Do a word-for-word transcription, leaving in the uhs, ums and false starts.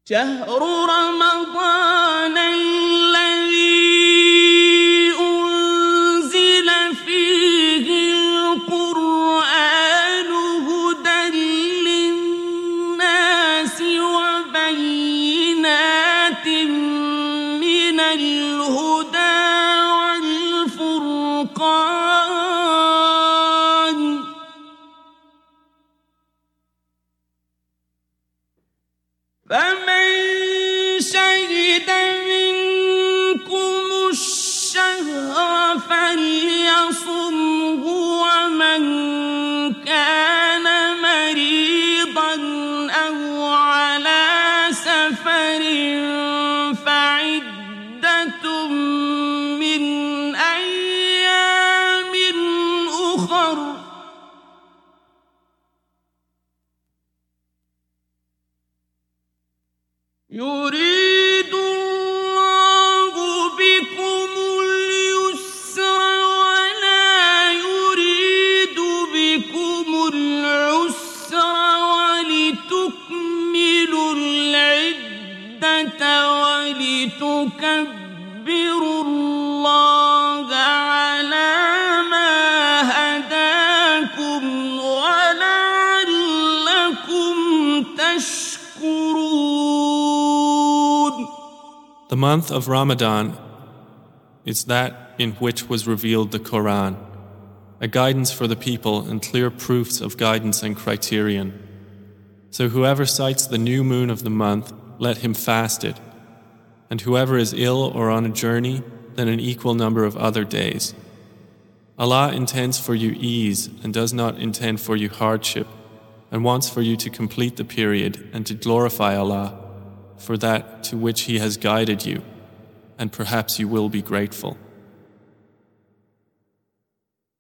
شهر رمضان الذي أنزل فيه القرآن هدى للناس وبينات من الهدى والفرقان فمن شهد منكم الشهر فليصمه ومن كان مريضا أو على سفر فعدة من أيام أخر يريد الله بكم اليسر ولا يريد بكم العسر ولتكملوا العدة ولتكبروا الله على ما هداكم ولعلكم تشكرون. The month of Ramadan is that in which was revealed the Quran, a guidance for the people and clear proofs of guidance and criterion. So whoever sights the new moon of the month, let him fast it, and whoever is ill or on a journey, then an equal number of other days. Allah intends for you ease and does not intend for you hardship, and wants for you to complete the period and to glorify Allah for that to which He has guided you, and perhaps you will be grateful.